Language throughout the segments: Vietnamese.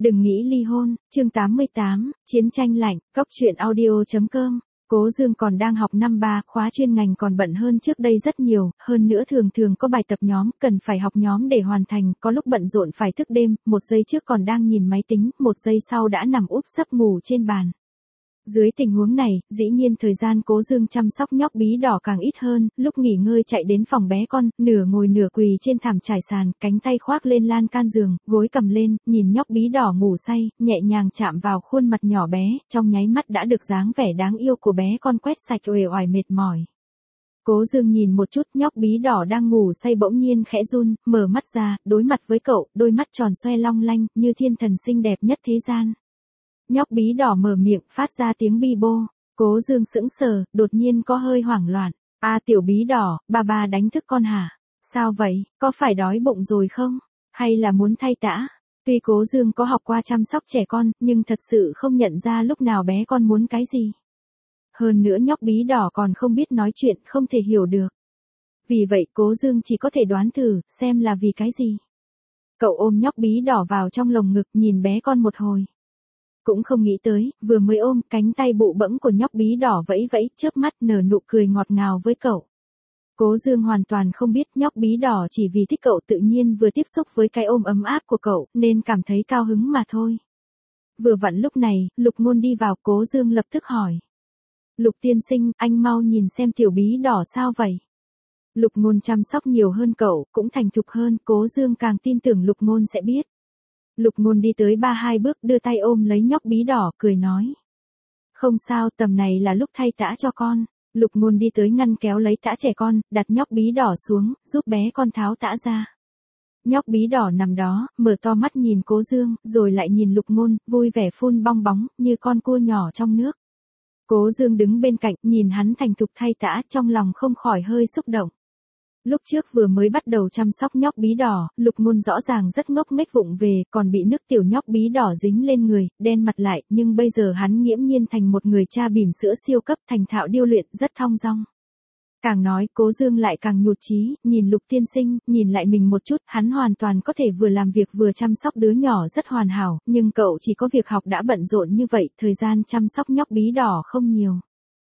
Đừng nghĩ ly hôn, chương 88, chiến tranh lạnh, cóc truyện audio.com. Cố Dương còn đang học năm 3, khóa chuyên ngành còn bận hơn trước đây rất nhiều, hơn nữa thường thường có bài tập nhóm, cần phải học nhóm để hoàn thành, có lúc bận rộn phải thức đêm, một giây trước còn đang nhìn máy tính, một giây sau đã nằm úp sấp ngủ trên bàn. Dưới tình huống này, dĩ nhiên thời gian Cố Dương chăm sóc nhóc bí đỏ càng ít hơn, lúc nghỉ ngơi chạy đến phòng bé con, nửa ngồi nửa quỳ trên thảm trải sàn, cánh tay khoác lên lan can giường, gối cầm lên, nhìn nhóc bí đỏ ngủ say, nhẹ nhàng chạm vào khuôn mặt nhỏ bé, trong nháy mắt đã được dáng vẻ đáng yêu của bé con quét sạch uể oải mệt mỏi. Cố Dương nhìn một chút, nhóc bí đỏ đang ngủ say bỗng nhiên khẽ run, mở mắt ra, đối mặt với cậu, đôi mắt tròn xoe long lanh, như thiên thần xinh đẹp nhất thế gian. Nhóc bí đỏ mở miệng, phát ra tiếng bi bô. Cố Dương sững sờ, đột nhiên có hơi hoảng loạn. Tiểu bí đỏ, ba đánh thức con hả? Sao vậy, có phải đói bụng rồi không? Hay là muốn thay tã? Tuy Cố Dương có học qua chăm sóc trẻ con, nhưng thật sự không nhận ra lúc nào bé con muốn cái gì. Hơn nữa nhóc bí đỏ còn không biết nói chuyện, không thể hiểu được. Vì vậy Cố Dương chỉ có thể đoán thử, xem là vì cái gì. Cậu ôm nhóc bí đỏ vào trong lồng ngực, nhìn bé con một hồi. Cũng không nghĩ tới, vừa mới ôm, cánh tay bụ bẫm của nhóc bí đỏ vẫy vẫy, chớp mắt nở nụ cười ngọt ngào với cậu. Cố Dương hoàn toàn không biết nhóc bí đỏ chỉ vì thích cậu tự nhiên vừa tiếp xúc với cái ôm ấm áp của cậu, nên cảm thấy cao hứng mà thôi. Vừa vặn lúc này, Lục Ngôn đi vào, Cố Dương lập tức hỏi. Lục tiên sinh, anh mau nhìn xem tiểu bí đỏ sao vậy? Lục Ngôn chăm sóc nhiều hơn cậu, cũng thành thục hơn, Cố Dương càng tin tưởng Lục Ngôn sẽ biết. Lục Ngôn đi tới 3-2 bước, đưa tay ôm lấy nhóc bí đỏ, cười nói. Không sao, tầm này là lúc thay tã cho con. Lục Ngôn đi tới ngăn kéo lấy tã trẻ con, đặt nhóc bí đỏ xuống, giúp bé con tháo tã ra. Nhóc bí đỏ nằm đó, mở to mắt nhìn Cố Dương, rồi lại nhìn Lục Ngôn, vui vẻ phun bong bóng, như con cua nhỏ trong nước. Cố Dương đứng bên cạnh, nhìn hắn thành thục thay tã, trong lòng không khỏi hơi xúc động. Lúc trước vừa mới bắt đầu chăm sóc nhóc bí đỏ, Lục Ngôn rõ ràng rất ngốc nghếch vụng về, còn bị nước tiểu nhóc bí đỏ dính lên người, đen mặt lại, nhưng bây giờ hắn nghiễm nhiên thành một người cha bỉm sữa siêu cấp, thành thạo điêu luyện, rất thong dong. Càng nói, Cố Dương lại càng nhụt chí, nhìn Lục tiên sinh, nhìn lại mình một chút, hắn hoàn toàn có thể vừa làm việc vừa chăm sóc đứa nhỏ rất hoàn hảo, nhưng cậu chỉ có việc học đã bận rộn như vậy, thời gian chăm sóc nhóc bí đỏ không nhiều.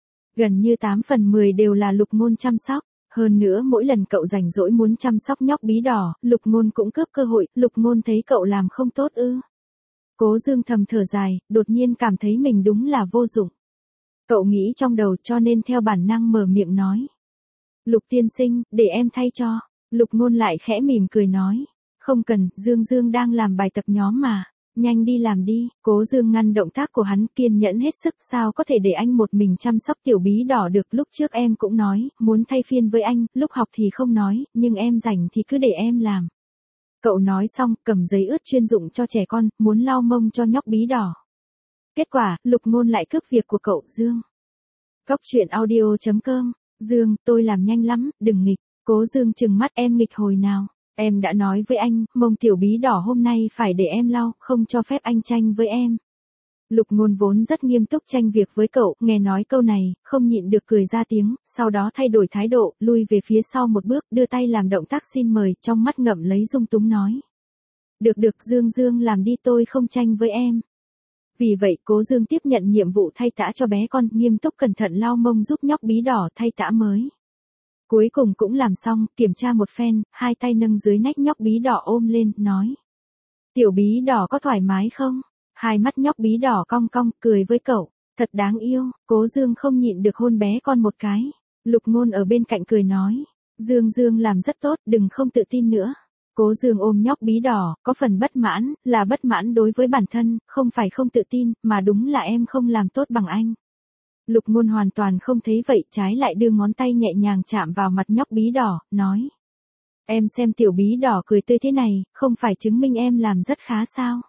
Gần như 8 phần 10 đều là Lục Ngôn chăm sóc. Hơn nữa mỗi lần cậu rảnh rỗi muốn chăm sóc nhóc bí đỏ, Lục Ngôn cũng cướp cơ hội, Lục Ngôn thấy cậu làm không tốt ư. Cố Dương thầm thở dài, đột nhiên cảm thấy mình đúng là vô dụng. Cậu nghĩ trong đầu cho nên theo bản năng mở miệng nói. Lục tiên sinh, để em thay cho. Lục Ngôn lại khẽ mỉm cười nói. Không cần, Dương đang làm bài tập nhóm mà. Nhanh đi làm đi. Cố Dương ngăn động tác của hắn, kiên nhẫn hết sức, sao có thể để anh một mình chăm sóc tiểu bí đỏ được, lúc trước em cũng nói, muốn thay phiên với anh, lúc học thì không nói, nhưng em rảnh thì cứ để em làm. Cậu nói xong, cầm giấy ướt chuyên dụng cho trẻ con, muốn lau mông cho nhóc bí đỏ. Kết quả, Lục Ngôn lại cướp việc của cậu, Dương. Cóc truyện audio.com, Dương, tôi làm nhanh lắm, đừng nghịch. Cố Dương trừng mắt, em nghịch hồi nào? Em đã nói với anh, mông tiểu bí đỏ hôm nay phải để em lau, không cho phép anh tranh với em. Lục Ngôn vốn rất nghiêm túc tranh việc với cậu, nghe nói câu này, không nhịn được cười ra tiếng, sau đó thay đổi thái độ, lui về phía sau một bước, đưa tay làm động tác xin mời, trong mắt ngậm lấy dung túng nói. Được Dương làm đi, tôi không tranh với em. Vì vậy Cố Dương tiếp nhận nhiệm vụ thay tã cho bé con, nghiêm túc cẩn thận lau mông giúp nhóc bí đỏ thay tã mới. Cuối cùng cũng làm xong, kiểm tra một phen, hai tay nâng dưới nách nhóc bí đỏ ôm lên, nói. Tiểu bí đỏ có thoải mái không? Hai mắt nhóc bí đỏ cong cong, cười với cậu. Thật đáng yêu, Cố Dương không nhịn được hôn bé con một cái. Lục Ngôn ở bên cạnh cười nói. Dương làm rất tốt, đừng không tự tin nữa. Cố Dương ôm nhóc bí đỏ, có phần bất mãn, là bất mãn đối với bản thân, không phải không tự tin, mà đúng là em không làm tốt bằng anh. Lục Ngôn hoàn toàn không thấy vậy, trái lại đưa ngón tay nhẹ nhàng chạm vào mặt nhóc bí đỏ, nói. Em xem tiểu bí đỏ cười tươi thế này, không phải chứng minh em làm rất khá sao?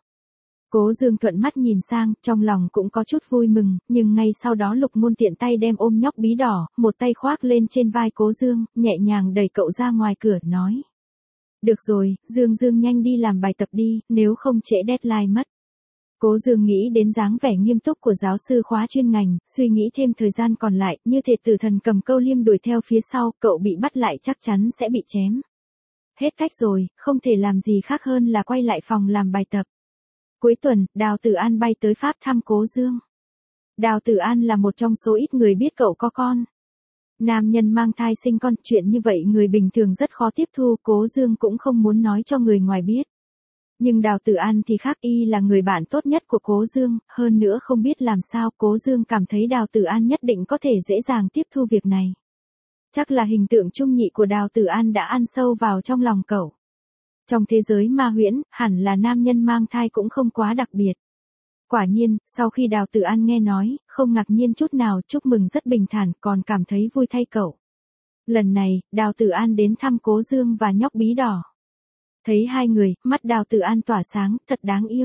Cố Dương thuận mắt nhìn sang, trong lòng cũng có chút vui mừng, nhưng ngay sau đó Lục Ngôn tiện tay đem ôm nhóc bí đỏ, một tay khoác lên trên vai Cố Dương, nhẹ nhàng đẩy cậu ra ngoài cửa, nói. Được rồi, Dương nhanh đi làm bài tập đi, nếu không trễ deadline mất. Cố Dương nghĩ đến dáng vẻ nghiêm túc của giáo sư khóa chuyên ngành, suy nghĩ thêm thời gian còn lại, như thể tử thần cầm câu liêm đuổi theo phía sau, cậu bị bắt lại chắc chắn sẽ bị chém. Hết cách rồi, không thể làm gì khác hơn là quay lại phòng làm bài tập. Cuối tuần, Đào Tử An bay tới Pháp thăm Cố Dương. Đào Tử An là một trong số ít người biết cậu có con. Nam nhân mang thai sinh con, chuyện như vậy người bình thường rất khó tiếp thu, Cố Dương cũng không muốn nói cho người ngoài biết. Nhưng Đào Tử An thì khác, y là người bạn tốt nhất của Cố Dương, hơn nữa không biết làm sao Cố Dương cảm thấy Đào Tử An nhất định có thể dễ dàng tiếp thu việc này. Chắc là hình tượng trung nhị của Đào Tử An đã ăn sâu vào trong lòng cậu. Trong thế giới ma huyễn, hẳn là nam nhân mang thai cũng không quá đặc biệt. Quả nhiên, sau khi Đào Tử An nghe nói, không ngạc nhiên chút nào, chúc mừng rất bình thản, còn cảm thấy vui thay cậu. Lần này, Đào Tử An đến thăm Cố Dương và nhóc bí đỏ. Thấy hai người, mắt Đào Tử An tỏa sáng, thật đáng yêu.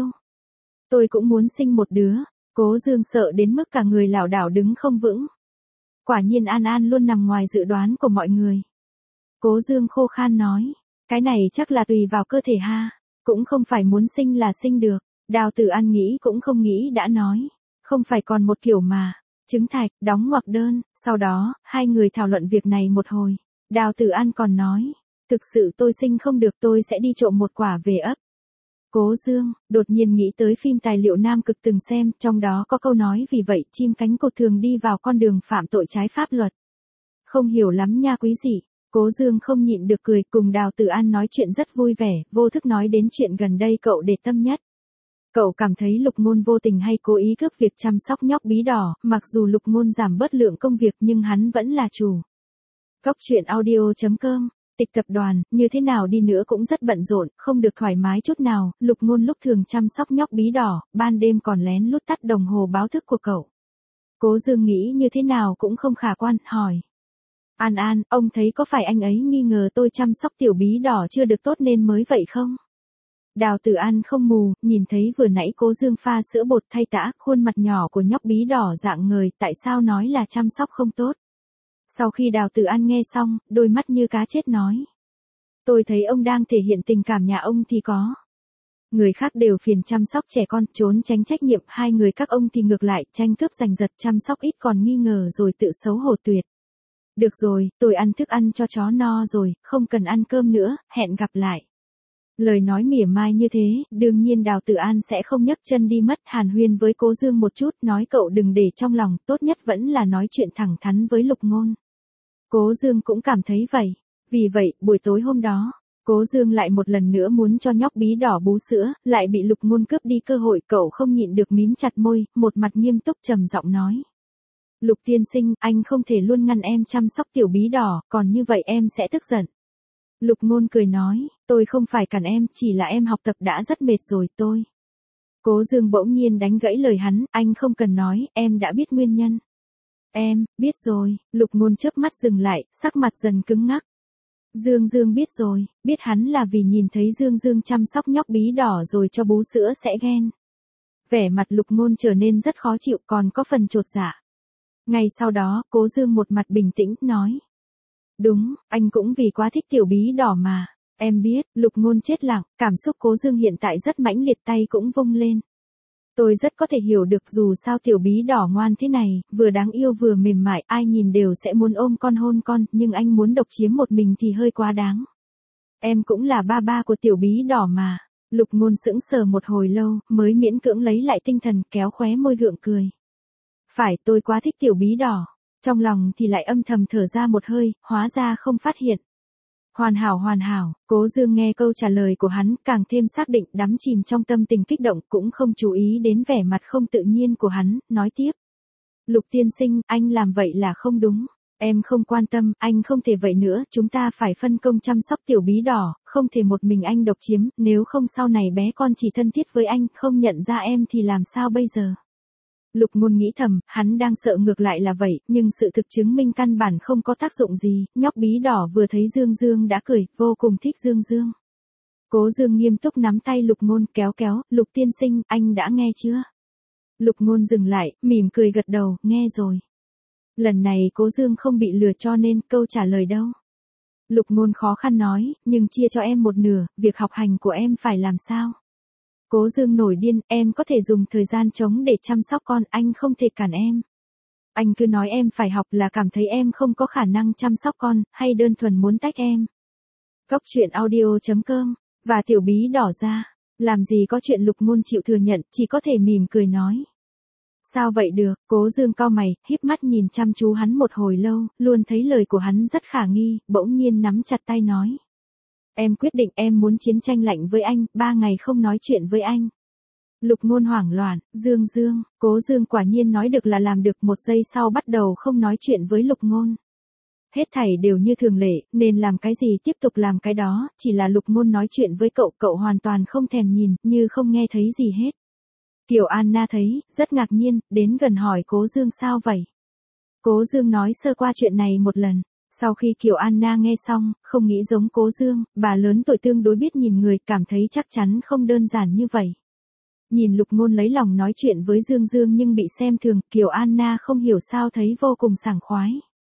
Tôi cũng muốn sinh một đứa. Cố Dương sợ đến mức cả người lảo đảo đứng không vững. Quả nhiên An An luôn nằm ngoài dự đoán của mọi người. Cố Dương khô khan nói, cái này chắc là tùy vào cơ thể ha, cũng không phải muốn sinh là sinh được. Đào Tử An nghĩ cũng không nghĩ đã nói, không phải còn một kiểu mà, trứng thạch, đóng ngoặc đơn, sau đó, hai người thảo luận việc này một hồi. Đào Tử An còn nói, thực sự tôi sinh không được, tôi sẽ đi trộm một quả về ấp. Cố Dương, đột nhiên nghĩ tới phim tài liệu Nam Cực từng xem, trong đó có câu nói vì vậy chim cánh cụt thường đi vào con đường phạm tội trái pháp luật. Không hiểu lắm nha quý vị. Cố Dương không nhịn được cười, cùng Đào Tử An nói chuyện rất vui vẻ, vô thức nói đến chuyện gần đây cậu để tâm nhất. Cậu cảm thấy Lục Ngôn vô tình hay cố ý cướp việc chăm sóc nhóc bí đỏ, mặc dù Lục Ngôn giảm bớt lượng công việc nhưng hắn vẫn là chủ. Cóc truyện audio.com. Tịch tập đoàn, như thế nào đi nữa cũng rất bận rộn, không được thoải mái chút nào, Lục Ngôn lúc thường chăm sóc nhóc bí đỏ, ban đêm còn lén lút tắt đồng hồ báo thức của cậu. Cố Dương nghĩ như thế nào cũng không khả quan, hỏi. An An, ông thấy có phải anh ấy nghi ngờ tôi chăm sóc tiểu bí đỏ chưa được tốt nên mới vậy không? Đào Tử An không mù, nhìn thấy vừa nãy Cố Dương pha sữa bột thay tã, khuôn mặt nhỏ của nhóc bí đỏ rạng ngời, tại sao nói là chăm sóc không tốt? Sau khi Đào Tử An nghe xong, đôi mắt như cá chết nói. Tôi thấy ông đang thể hiện tình cảm, nhà ông thì có. Người khác đều phiền chăm sóc trẻ con, trốn tránh trách nhiệm, hai người các ông thì ngược lại, tranh cướp giành giật, chăm sóc ít còn nghi ngờ rồi tự xấu hổ tuyệt. Được rồi, tôi ăn thức ăn cho chó no rồi, không cần ăn cơm nữa, hẹn gặp lại. Lời nói mỉa mai như thế, đương nhiên Đào Tử An sẽ không nhấc chân đi mất, hàn huyên với Cố Dương một chút, nói cậu đừng để trong lòng, tốt nhất vẫn là nói chuyện thẳng thắn với Lục Ngôn. Cố Dương cũng cảm thấy vậy. Vì vậy, buổi tối hôm đó, Cố Dương lại một lần nữa muốn cho nhóc bí đỏ bú sữa, lại bị Lục Ngôn cướp đi cơ hội, cậu không nhịn được mím chặt môi, một mặt nghiêm túc trầm giọng nói. Lục tiên sinh, anh không thể luôn ngăn em chăm sóc tiểu bí đỏ, còn như vậy em sẽ tức giận. Lục Ngôn cười nói, tôi không phải cản em, chỉ là em học tập đã rất mệt rồi, tôi. Cố Dương bỗng nhiên đánh gãy lời hắn, anh không cần nói, em đã biết nguyên nhân. Em, biết rồi, Lục Ngôn chớp mắt dừng lại, sắc mặt dần cứng ngắc. Dương biết rồi, biết hắn là vì nhìn thấy Dương chăm sóc nhóc bí đỏ rồi cho bú sữa sẽ ghen. Vẻ mặt Lục Ngôn trở nên rất khó chịu, còn có phần chột dạ. Ngay sau đó, Cố Dương một mặt bình tĩnh, nói. Đúng, anh cũng vì quá thích tiểu bí đỏ mà. Em biết, Lục Ngôn chết lặng, cảm xúc Cố Dương hiện tại rất mãnh liệt, tay cũng vung lên. Tôi rất có thể hiểu được, dù sao tiểu bí đỏ ngoan thế này, vừa đáng yêu vừa mềm mại, ai nhìn đều sẽ muốn ôm con hôn con, nhưng anh muốn độc chiếm một mình thì hơi quá đáng. Em cũng là ba của tiểu bí đỏ mà. Lục Ngôn sững sờ một hồi lâu, mới miễn cưỡng lấy lại tinh thần, kéo khóe môi gượng cười. Phải, tôi quá thích tiểu bí đỏ. Trong lòng thì lại âm thầm thở ra một hơi, hóa ra không phát hiện. Hoàn hảo, Cố Dương nghe câu trả lời của hắn, càng thêm xác định, đắm chìm trong tâm tình kích động, cũng không chú ý đến vẻ mặt không tự nhiên của hắn, nói tiếp. Lục tiên sinh, anh làm vậy là không đúng. Em không quan tâm, anh không thể vậy nữa, chúng ta phải phân công chăm sóc tiểu bí đỏ, không thể một mình anh độc chiếm, nếu không sau này bé con chỉ thân thiết với anh, không nhận ra em thì làm sao bây giờ. Lục Ngôn nghĩ thầm, hắn đang sợ ngược lại là vậy, nhưng sự thực chứng minh căn bản không có tác dụng gì, nhóc bí đỏ vừa thấy Dương đã cười, vô cùng thích Dương. Cố Dương nghiêm túc nắm tay Lục Ngôn, kéo, Lục tiên sinh, anh đã nghe chưa? Lục Ngôn dừng lại, mỉm cười gật đầu, nghe rồi. Lần này Cố Dương không bị lừa cho nên câu trả lời đâu. Lục Ngôn khó khăn nói, nhưng chia cho em một nửa, việc học hành của em phải làm sao? Cố Dương nổi điên, em có thể dùng thời gian trống để chăm sóc con, anh không thể cản em. Anh cứ nói em phải học là cảm thấy em không có khả năng chăm sóc con, hay đơn thuần muốn tách em. Cóc truyện audio.com, và tiểu bí đỏ ra. Làm gì có chuyện Lục Ngôn chịu thừa nhận, chỉ có thể mỉm cười nói. Sao vậy được, Cố Dương cau mày, híp mắt nhìn chăm chú hắn một hồi lâu, luôn thấy lời của hắn rất khả nghi, bỗng nhiên nắm chặt tay nói. Em quyết định em muốn chiến tranh lạnh với anh, 3 ngày không nói chuyện với anh. Lục Ngôn hoảng loạn, Dương, Cố Dương quả nhiên nói được là làm được, 1 giây sau bắt đầu không nói chuyện với Lục Ngôn. Hết thảy đều như thường lệ, nên làm cái gì tiếp tục làm cái đó, chỉ là Lục Ngôn nói chuyện với cậu, cậu hoàn toàn không thèm nhìn, như không nghe thấy gì hết. Kiều Anna thấy, rất ngạc nhiên, đến gần hỏi Cố Dương sao vậy. Cố Dương nói sơ qua chuyện này một lần. Sau khi Kiều Anna nghe xong, không nghĩ giống Cố Dương, bà lớn tuổi tương đối biết nhìn người, cảm thấy chắc chắn không đơn giản như vậy. Nhìn Lục Ngôn lấy lòng nói chuyện với Dương nhưng bị xem thường, Kiều Anna không hiểu sao thấy vô cùng sảng khoái.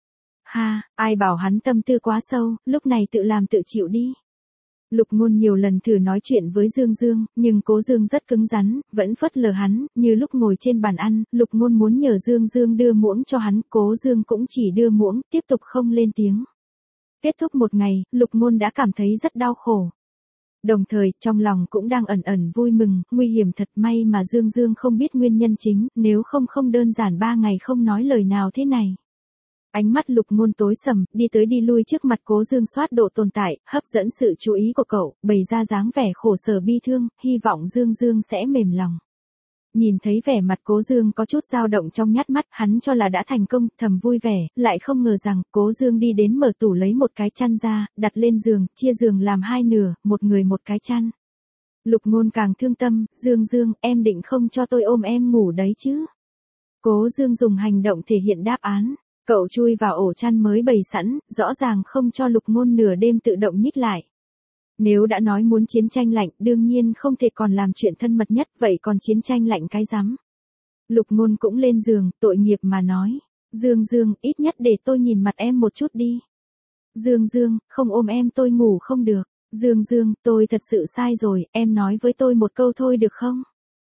Ha, ai bảo hắn tâm tư quá sâu, lúc này tự làm tự chịu đi. Lục Ngôn nhiều lần thử nói chuyện với Dương, nhưng Cố Dương rất cứng rắn, vẫn phớt lờ hắn, như lúc ngồi trên bàn ăn, Lục Ngôn muốn nhờ Dương đưa muỗng cho hắn, Cố Dương cũng chỉ đưa muỗng, tiếp tục không lên tiếng. Kết thúc một ngày, Lục Ngôn đã cảm thấy rất đau khổ. Đồng thời, trong lòng cũng đang ẩn ẩn vui mừng, nguy hiểm thật, may mà Dương không biết nguyên nhân chính, nếu không đơn giản 3 ngày không nói lời nào thế này. Ánh mắt Lục Ngôn tối sầm, đi tới đi lui trước mặt Cố Dương soát độ tồn tại, hấp dẫn sự chú ý của cậu, bày ra dáng vẻ khổ sở bi thương, hy vọng Dương sẽ mềm lòng. Nhìn thấy vẻ mặt Cố Dương có chút dao động trong nhát mắt, hắn cho là đã thành công, thầm vui vẻ, lại không ngờ rằng, Cố Dương đi đến mở tủ lấy một cái chăn ra, đặt lên giường, chia giường làm 2 nửa, một người một cái chăn. Lục Ngôn càng thương tâm, Dương, em định không cho tôi ôm em ngủ đấy chứ? Cố Dương dùng hành động thể hiện đáp án. Cậu chui vào ổ chăn mới bày sẵn, rõ ràng không cho Lục Ngôn nửa đêm tự động nhích lại. Nếu đã nói muốn chiến tranh lạnh, đương nhiên không thể còn làm chuyện thân mật nhất, vậy còn chiến tranh lạnh cái rắm. Lục Ngôn cũng lên giường, tội nghiệp mà nói. Dương, ít nhất để tôi nhìn mặt em một chút đi. Dương, không ôm em tôi ngủ không được. Dương, tôi thật sự sai rồi, em nói với tôi một câu thôi được không?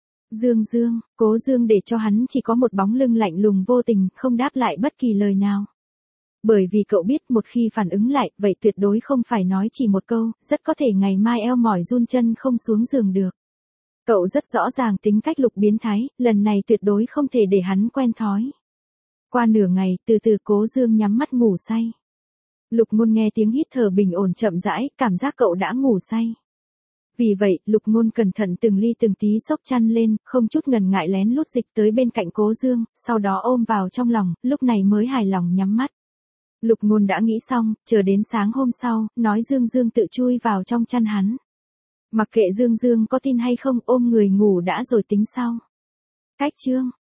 Dương, Cố Dương để cho hắn chỉ có một bóng lưng lạnh lùng vô tình, không đáp lại bất kỳ lời nào. Bởi vì cậu biết một khi phản ứng lại, vậy tuyệt đối không phải nói chỉ một câu, rất có thể ngày mai eo mỏi run chân không xuống giường được. Cậu rất rõ ràng tính cách Lục biến thái, lần này tuyệt đối không thể để hắn quen thói. Qua nửa ngày, từ từ Cố Dương nhắm mắt ngủ say. Lục Ngôn nghe tiếng hít thở bình ổn chậm rãi, cảm giác cậu đã ngủ say. Vì vậy, Lục Ngôn cẩn thận từng ly từng tí xốc chăn lên, không chút ngần ngại lén lút dịch tới bên cạnh Cố Dương, sau đó ôm vào trong lòng, lúc này mới hài lòng nhắm mắt. Lục Ngôn đã nghĩ xong, chờ đến sáng hôm sau, nói Dương tự chui vào trong chăn hắn. Mặc kệ Dương có tin hay không, ôm người ngủ đã rồi tính sau. Cách chương